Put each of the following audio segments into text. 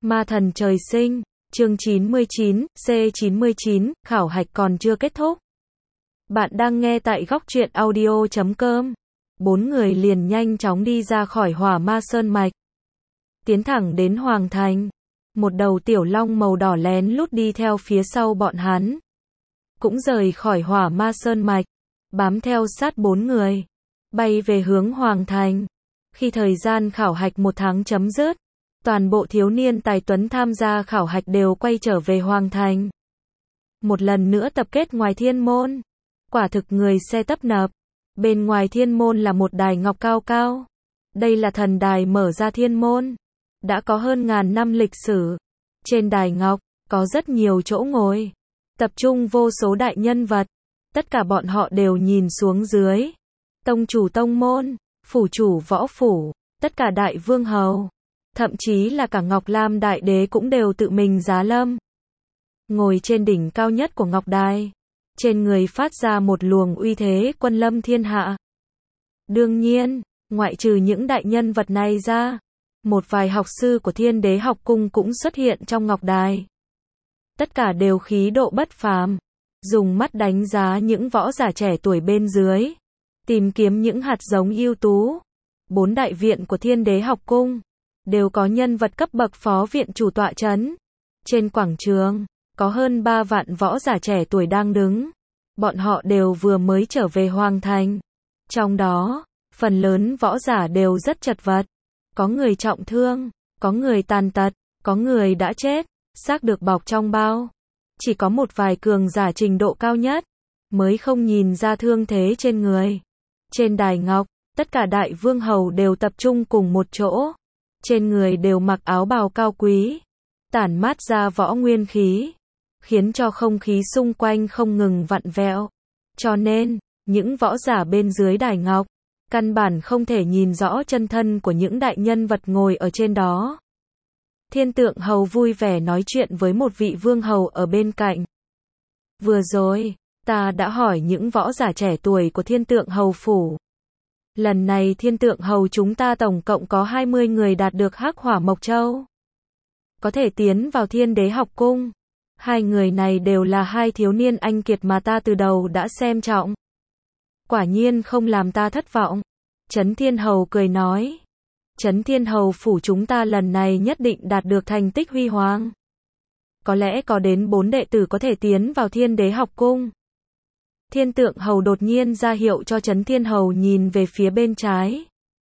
Ma thần trời sinh, chương 99, C99, khảo hạch còn chưa kết thúc. Bạn đang nghe tại góc truyện audio.com. Bốn người liền nhanh chóng đi ra khỏi Hỏa Ma Sơn Mạch, tiến thẳng đến Hoàng Thành. Một đầu tiểu long màu đỏ lén lút đi theo phía sau bọn hắn, cũng rời khỏi Hỏa Ma Sơn Mạch, bám theo sát bốn người, bay về hướng Hoàng Thành. Khi thời gian khảo hạch 1 tháng chấm dứt, toàn bộ thiếu niên tài tuấn tham gia khảo hạch đều quay trở về Hoàng Thành. Một lần nữa tập kết ngoài thiên môn. Quả thực người xe tấp nập. Bên ngoài thiên môn là một đài ngọc cao cao. Đây là thần đài mở ra thiên môn. Đã có hơn ngàn năm lịch sử. Trên đài ngọc, có rất nhiều chỗ ngồi. Tập trung vô số đại nhân vật. Tất cả bọn họ đều nhìn xuống dưới. Tông chủ tông môn, phủ chủ võ phủ, tất cả đại vương hầu. Thậm chí là cả Ngọc Lam Đại Đế cũng đều tự mình giá lâm. Ngồi trên đỉnh cao nhất của Ngọc Đài. Trên người phát ra một luồng uy thế quân lâm thiên hạ. Đương nhiên, ngoại trừ những đại nhân vật này ra, một vài học sư của Thiên Đế học cung cũng xuất hiện trong Ngọc Đài. Tất cả đều khí độ bất phàm. Dùng mắt đánh giá những võ giả trẻ tuổi bên dưới. Tìm kiếm những hạt giống ưu tú. 4 đại viện của Thiên Đế học cung đều có nhân vật cấp bậc phó viện chủ tọa trấn. Trên quảng trường, có hơn 3 vạn võ giả trẻ tuổi đang đứng. Bọn họ đều vừa mới trở về Hoàng Thành. Trong đó, phần lớn võ giả đều rất chật vật. Có người trọng thương, có người tàn tật, có người đã chết, xác được bọc trong bao. Chỉ có một vài cường giả trình độ cao nhất, mới không nhìn ra thương thế trên người. Trên đài ngọc, tất cả đại vương hầu đều tập trung cùng một chỗ. Trên người đều mặc áo bào cao quý, tản mát ra võ nguyên khí, khiến cho không khí xung quanh không ngừng vặn vẹo. Cho nên, những võ giả bên dưới đài ngọc, căn bản không thể nhìn rõ chân thân của những đại nhân vật ngồi ở trên đó. Thiên Tượng Hầu vui vẻ nói chuyện với một vị vương hầu ở bên cạnh. Vừa rồi, ta đã hỏi những võ giả trẻ tuổi của Thiên Tượng Hầu phủ. Lần này Thiên Tượng Hầu chúng ta tổng cộng có 20 người đạt được Hắc Hỏa Mộc Châu. Có thể tiến vào Thiên Đế học cung. 2 người này đều là 2 thiếu niên anh kiệt mà ta từ đầu đã xem trọng. Quả nhiên không làm ta thất vọng. Trấn Thiên Hầu cười nói. Trấn Thiên Hầu phủ chúng ta lần này nhất định đạt được thành tích huy hoàng. Có lẽ có đến 4 đệ tử có thể tiến vào Thiên Đế học cung. Thiên Tượng Hầu đột nhiên ra hiệu cho Trấn Thiên Hầu nhìn về phía bên trái.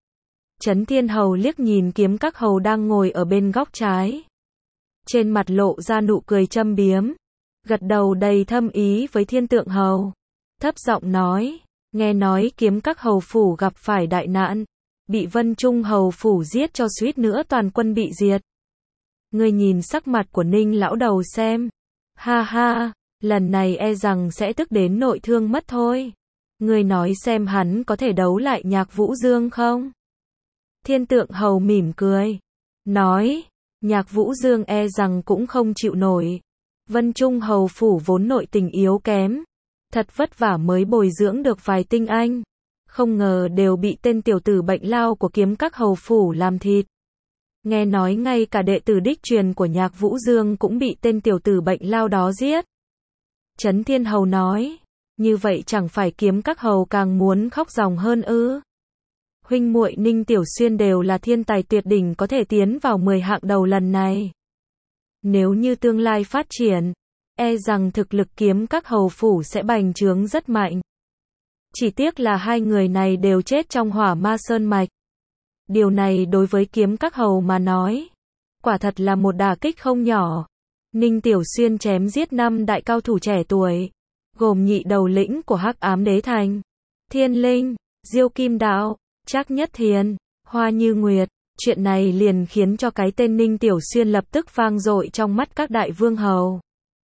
Trấn Thiên Hầu liếc nhìn Kiếm Các Hầu đang ngồi ở bên góc trái. Trên mặt lộ ra nụ cười châm biếm. Gật đầu đầy thâm ý với Thiên Tượng Hầu. Thấp giọng nói, nghe nói Kiếm Các Hầu phủ gặp phải đại nạn. Bị Vân Trung Hầu phủ giết cho suýt nữa toàn quân bị diệt. Ngươi nhìn sắc mặt của Ninh lão đầu xem. Ha ha. Lần này e rằng sẽ tức đến nội thương mất thôi. Ngươi nói xem hắn có thể đấu lại Nhạc Vũ Dương không? Thiên Tượng Hầu mỉm cười. Nói, Nhạc Vũ Dương e rằng cũng không chịu nổi. Vân Trung Hầu phủ vốn nội tình yếu kém. Thật vất vả mới bồi dưỡng được vài tinh anh. Không ngờ đều bị tên tiểu tử bệnh lao của Kiếm Các Hầu phủ làm thịt. Nghe nói ngay cả đệ tử đích truyền của Nhạc Vũ Dương cũng bị tên tiểu tử bệnh lao đó giết. Trấn Thiên Hầu nói, như vậy chẳng phải Kiếm Các Hầu càng muốn khóc ròng hơn ư? Huynh muội Ninh Tiểu Xuyên đều là thiên tài tuyệt đỉnh có thể tiến vào 10 hạng đầu lần này. Nếu như tương lai phát triển, e rằng thực lực Kiếm Các Hầu phủ sẽ bành trướng rất mạnh. Chỉ tiếc là 2 người này đều chết trong Hỏa Ma Sơn Mạch. Điều này đối với Kiếm Các Hầu mà nói, quả thật là một đả kích không nhỏ. Ninh Tiểu Xuyên chém giết 5 đại cao thủ trẻ tuổi, gồm nhị đầu lĩnh của Hắc Ám Đế Thành, Thiên Linh, Diêu Kim Đạo, Trác Nhất Thiền, Hoa Như Nguyệt. Chuyện này liền khiến cho cái tên Ninh Tiểu Xuyên lập tức vang dội trong mắt các đại vương hầu.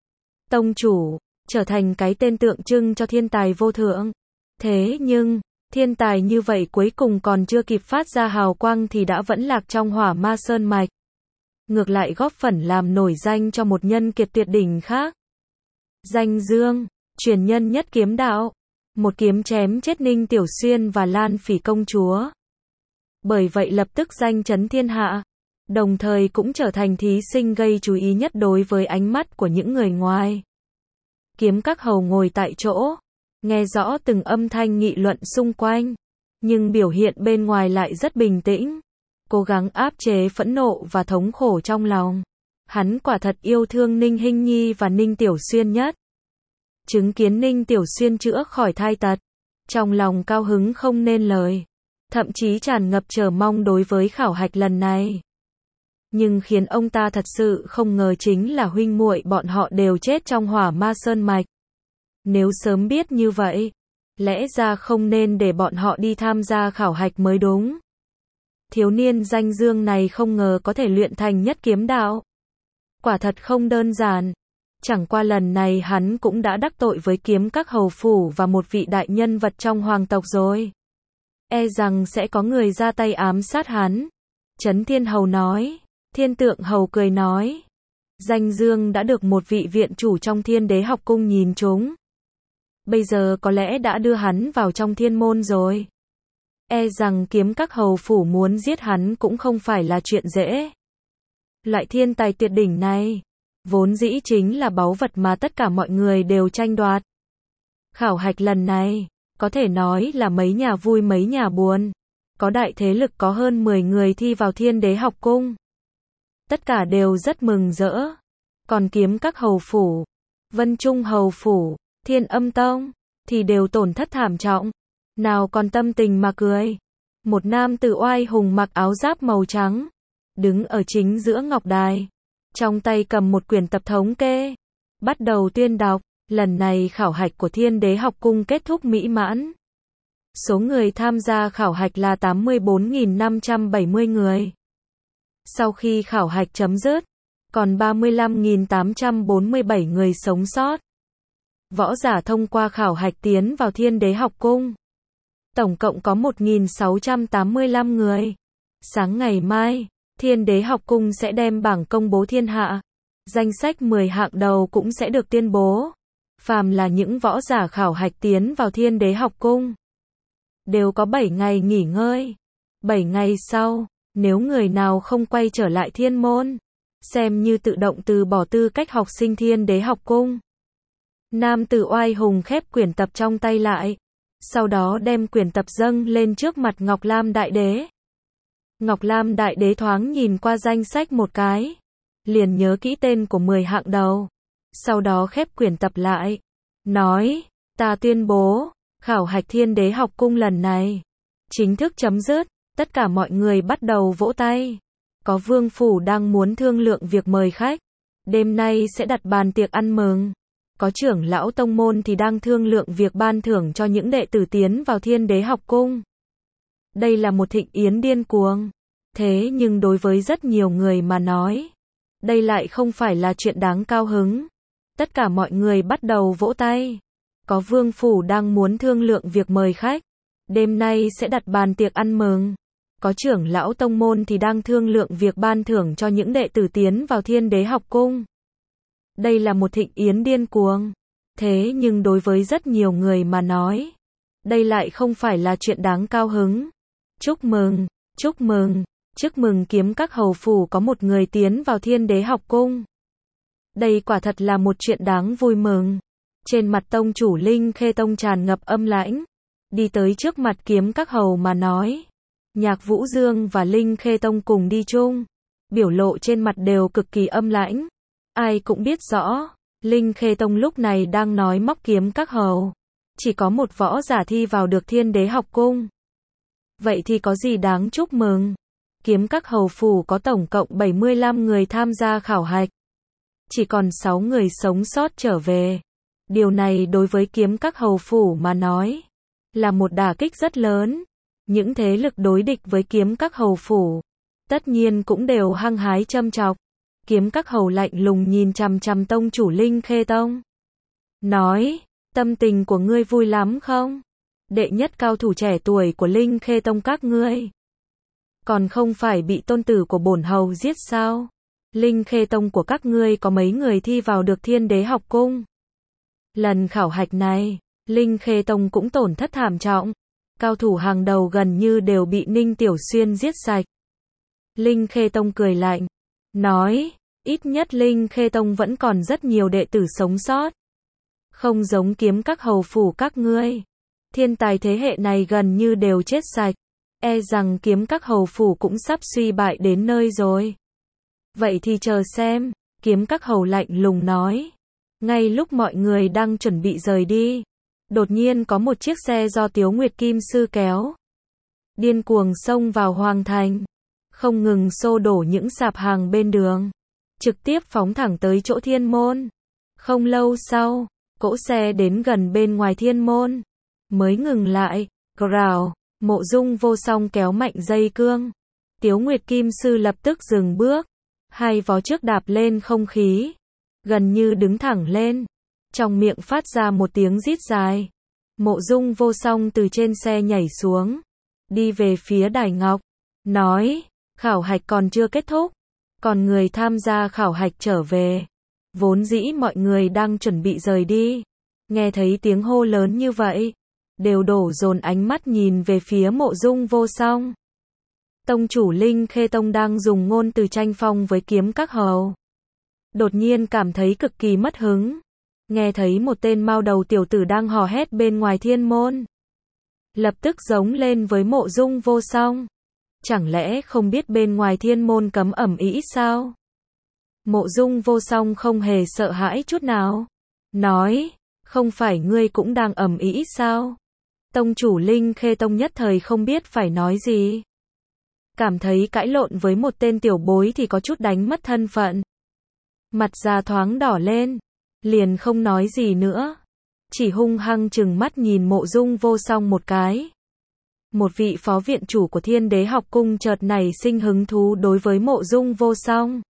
Tông chủ, trở thành cái tên tượng trưng cho thiên tài vô thượng. Thế nhưng, thiên tài như vậy cuối cùng còn chưa kịp phát ra hào quang thì đã vẫn lạc trong Hỏa Ma Sơn Mạch. Ngược lại góp phần làm nổi danh cho một nhân kiệt tuyệt đỉnh khác. Danh Dương, truyền nhân nhất kiếm đạo. Một kiếm chém chết Ninh Tiểu Xuyên và Lan Phỉ công chúa. Bởi vậy lập tức danh chấn thiên hạ. đồng thời cũng trở thành thí sinh gây chú ý nhất đối với ánh mắt của những người ngoài. Kiếm Các Hầu ngồi tại chỗ, nghe rõ từng âm thanh nghị luận xung quanh, nhưng biểu hiện bên ngoài lại rất bình tĩnh, cố gắng áp chế phẫn nộ và thống khổ trong lòng. Hắn quả thật yêu thương Ninh Hinh Nhi và Ninh Tiểu Xuyên nhất. Chứng kiến Ninh Tiểu Xuyên chữa khỏi thai tật, trong lòng cao hứng không nên lời, thậm chí tràn ngập chờ mong đối với khảo hạch lần này. Nhưng khiến ông ta thật sự không ngờ chính là huynh muội bọn họ đều chết trong Hỏa Ma Sơn mạch. Nếu sớm biết như vậy, lẽ ra không nên để bọn họ đi tham gia khảo hạch mới đúng. Thiếu niên danh dương này không ngờ có thể luyện thành nhất kiếm đạo. Quả thật không đơn giản. Chẳng qua lần này hắn cũng đã đắc tội với Kiếm Các hầu phủ và một vị đại nhân vật trong hoàng tộc rồi. E rằng sẽ có người ra tay ám sát hắn. Trấn Thiên Hầu nói. Thiên Tượng Hầu cười nói. Danh dương đã được một vị viện chủ trong Thiên Đế học cung nhìn trúng. Bây giờ có lẽ đã đưa hắn vào trong thiên môn rồi. E rằng Kiếm Các hầu phủ muốn giết hắn cũng không phải là chuyện dễ. Loại thiên tài tuyệt đỉnh này, vốn dĩ chính là báu vật mà tất cả mọi người đều tranh đoạt. Khảo hạch lần này, có thể nói là mấy nhà vui mấy nhà buồn. Có đại thế lực có hơn 10 người thi vào Thiên Đế học cung. Tất cả đều rất mừng rỡ. Còn Kiếm Các hầu phủ, Vân Trung hầu phủ, Thiên Âm Tông, thì đều tổn thất thảm trọng. Nào còn tâm tình mà cười. Một nam tử oai hùng mặc áo giáp màu trắng, đứng ở chính giữa ngọc đài, trong tay cầm một quyển tập thống kê, bắt đầu tuyên đọc. Lần này khảo hạch của Thiên Đế học cung kết thúc mỹ mãn. Số người tham gia khảo hạch là 84.570 người. Sau khi khảo hạch chấm dứt, còn 35.847 người sống sót. Võ giả thông qua khảo hạch tiến vào Thiên Đế học cung. Tổng cộng có 1.685 người. Sáng ngày mai, Thiên Đế học cung sẽ đem bảng công bố thiên hạ. Danh sách 10 hạng đầu cũng sẽ được tuyên bố. Phàm là những võ giả khảo hạch tiến vào Thiên Đế học cung, đều có 7 ngày nghỉ ngơi. 7 ngày sau, nếu người nào không quay trở lại thiên môn, xem như tự động từ bỏ tư cách học sinh Thiên Đế học cung. Nam tử oai hùng khép quyển tập trong tay lại, sau đó đem quyển tập dâng lên trước mặt Ngọc Lam Đại Đế. Ngọc Lam Đại Đế thoáng nhìn qua danh sách một cái, liền nhớ kỹ tên của 10 hạng đầu, sau đó khép quyển tập lại, nói, ta tuyên bố, khảo hạch Thiên Đế học cung lần này chính thức chấm dứt. Tất cả mọi người bắt đầu vỗ tay. Có vương phủ đang muốn thương lượng việc mời khách, đêm nay sẽ đặt bàn tiệc ăn mừng. Có trưởng lão tông môn thì đang thương lượng việc ban thưởng cho những đệ tử tiến vào Thiên Đế học cung. Đây là một thịnh yến điên cuồng. Thế nhưng đối với rất nhiều người mà nói, đây lại không phải là chuyện đáng cao hứng. Tất cả mọi người bắt đầu vỗ tay. Có vương phủ đang muốn thương lượng việc mời khách, đêm nay sẽ đặt bàn tiệc ăn mừng. Có trưởng lão tông môn thì đang thương lượng việc ban thưởng cho những đệ tử tiến vào Thiên Đế học cung. Đây là một thịnh yến điên cuồng. Thế nhưng đối với rất nhiều người mà nói, đây lại không phải là chuyện đáng cao hứng. Chúc mừng, chúc mừng, chúc mừng Kiếm Các hầu phủ có một người tiến vào Thiên Đế học cung. Đây quả thật là một chuyện đáng vui mừng. Trên mặt tông chủ Linh Khê Tông tràn ngập âm lãnh, đi tới trước mặt Kiếm Các hầu mà nói. Nhạc Vũ Dương và Linh Khê Tông cùng đi chung, biểu lộ trên mặt đều cực kỳ âm lãnh. Ai cũng biết rõ, Linh Khê Tông lúc này đang nói móc Kiếm Các hầu. Chỉ có một võ giả thi vào được Thiên Đế học cung. Vậy thì có gì đáng chúc mừng? Kiếm Các hầu phủ có tổng cộng 75 người tham gia khảo hạch. Chỉ còn 6 người sống sót trở về. Điều này đối với Kiếm Các hầu phủ mà nói, là một đả kích rất lớn. Những thế lực đối địch với Kiếm Các hầu phủ, tất nhiên cũng đều hăng hái châm chọc. Kiếm Các hầu lạnh lùng nhìn chằm chằm tông chủ Linh Khê Tông. Nói, tâm tình của ngươi vui lắm không? Đệ nhất cao thủ trẻ tuổi của Linh Khê Tông các ngươi, còn không phải bị tôn tử của bổn hầu giết sao? Linh Khê Tông của các ngươi có mấy người thi vào được Thiên Đế học cung? Lần khảo hạch này, Linh Khê Tông cũng tổn thất thảm trọng. Cao thủ hàng đầu gần như đều bị Ninh Tiểu Xuyên giết sạch. Linh Khê Tông cười lạnh, nói, ít nhất Linh Khê Tông vẫn còn rất nhiều đệ tử sống sót. Không giống Kiếm Các hầu phủ các ngươi. Thiên tài thế hệ này gần như đều chết sạch. E rằng Kiếm Các hầu phủ cũng sắp suy bại đến nơi rồi. Vậy thì chờ xem, Kiếm Các hầu lạnh lùng nói. Ngay lúc mọi người đang chuẩn bị rời đi, đột nhiên có một chiếc xe do Tiếu Nguyệt Kim Sư kéo. Điên cuồng xông vào Hoàng Thành. Không ngừng xô đổ những sạp hàng bên đường. Trực tiếp phóng thẳng tới chỗ Thiên Môn. Không lâu sau, cỗ xe đến gần bên ngoài Thiên Môn. Mới ngừng lại, rào, Mộ Dung Vô Song kéo mạnh dây cương. Tiếu Nguyệt Kim Sư lập tức dừng bước. Hai vó trước đạp lên không khí. Gần như đứng thẳng lên. Trong miệng phát ra một tiếng rít dài. Mộ Dung Vô Song từ trên xe nhảy xuống. Đi về phía Đài Ngọc. Nói, khảo hạch còn chưa kết thúc. Còn người tham gia khảo hạch trở về. Vốn dĩ mọi người đang chuẩn bị rời đi. Nghe thấy tiếng hô lớn như vậy. Đều đổ dồn ánh mắt nhìn về phía Mộ Dung Vô Song. Tông chủ Linh Khê Tông đang dùng ngôn từ tranh phong với Kiếm Các hầu. Đột nhiên cảm thấy cực kỳ mất hứng. Nghe thấy một tên mao đầu tiểu tử đang hò hét bên ngoài Thiên Môn. Lập tức giống lên với Mộ Dung Vô Song. Chẳng lẽ không biết bên ngoài Thiên Môn cấm ầm ĩ sao? Mộ Dung Vô Song không hề sợ hãi chút nào. Nói, không phải ngươi cũng đang ầm ĩ sao? Tông chủ Linh Khê Tông nhất thời không biết phải nói gì. Cảm thấy cãi lộn với một tên tiểu bối thì có chút đánh mất thân phận. Mặt già thoáng đỏ lên. Liền không nói gì nữa. Chỉ hung hăng trừng mắt nhìn Mộ Dung Vô Song một cái. Một vị phó viện chủ của Thiên Đế học cung chợt nảy sinh hứng thú đối với Mộ Dung Vô Song.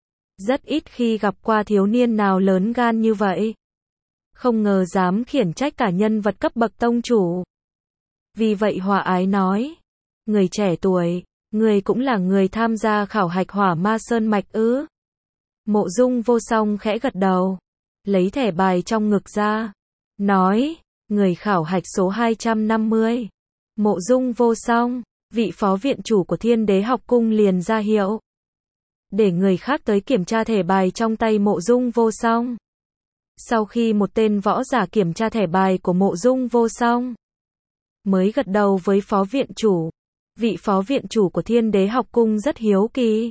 Rất ít khi gặp qua thiếu niên nào lớn gan như vậy. Không ngờ dám khiển trách cả nhân vật cấp bậc tông chủ. Vì vậy hòa ái nói. Người trẻ tuổi, người cũng là người tham gia khảo hạch Hỏa Ma Sơn Mạch ư? Mộ Dung Vô Song khẽ gật đầu. Lấy thẻ bài trong ngực ra. Nói, người khảo hạch số 250. Mộ Dung Vô Song, vị phó viện chủ của Thiên Đế học cung liền ra hiệu. Để người khác tới kiểm tra thẻ bài trong tay Mộ Dung Vô Song. Sau khi một tên võ giả kiểm tra thẻ bài của Mộ Dung Vô Song, mới gật đầu với phó viện chủ. Vị phó viện chủ của Thiên Đế học cung rất hiếu kỳ.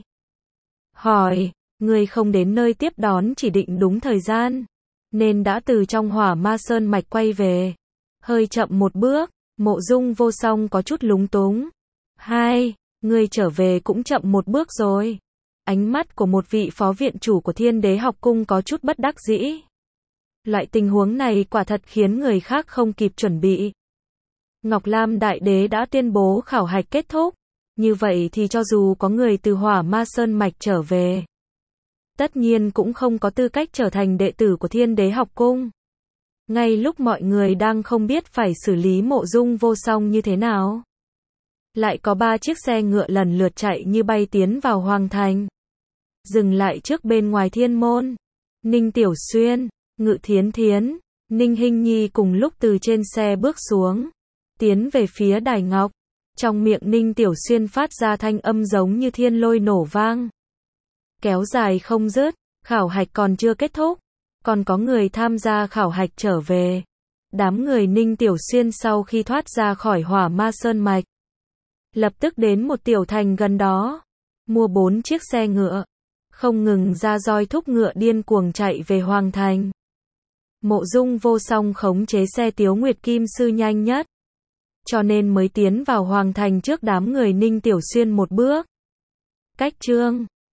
Hỏi, người không đến nơi tiếp đón chỉ định đúng thời gian, nên đã từ trong Hỏa Ma Sơn Mạch quay về. Hơi chậm một bước, Mộ Dung Vô Song có chút lúng túng. Hai, người trở về cũng chậm một bước rồi. Ánh mắt của một vị phó viện chủ của Thiên Đế học cung có chút bất đắc dĩ. Loại tình huống này quả thật khiến người khác không kịp chuẩn bị. Ngọc Lam Đại Đế đã tuyên bố khảo hạch kết thúc. Như vậy thì cho dù có người từ Hỏa Ma Sơn Mạch trở về, tất nhiên cũng không có tư cách trở thành đệ tử của Thiên Đế học cung. Ngay lúc mọi người đang không biết phải xử lý Mộ Dung Vô Song như thế nào, lại có 3 chiếc xe ngựa lần lượt chạy như bay tiến vào Hoàng Thành. Dừng lại trước bên ngoài Thiên Môn. Ninh Tiểu Xuyên, Ngự Thiến Thiến, Ninh Hinh Nhi cùng lúc từ trên xe bước xuống, tiến về phía Đài Ngọc. Trong miệng Ninh Tiểu Xuyên phát ra thanh âm giống như thiên lôi nổ vang. Kéo dài không dứt, khảo hạch còn chưa kết thúc. Còn có người tham gia khảo hạch trở về. Đám người Ninh Tiểu Xuyên sau khi thoát ra khỏi Hỏa Ma Sơn Mạch, lập tức đến một tiểu thành gần đó, mua 4 chiếc xe ngựa, không ngừng ra roi thúc ngựa điên cuồng chạy về Hoàng Thành. Mộ Dung Vô Song khống chế xe Tiếu Nguyệt Kim Sư nhanh nhất, cho nên mới tiến vào Hoàng Thành trước đám người Ninh Tiểu Xuyên một bước. Cách chương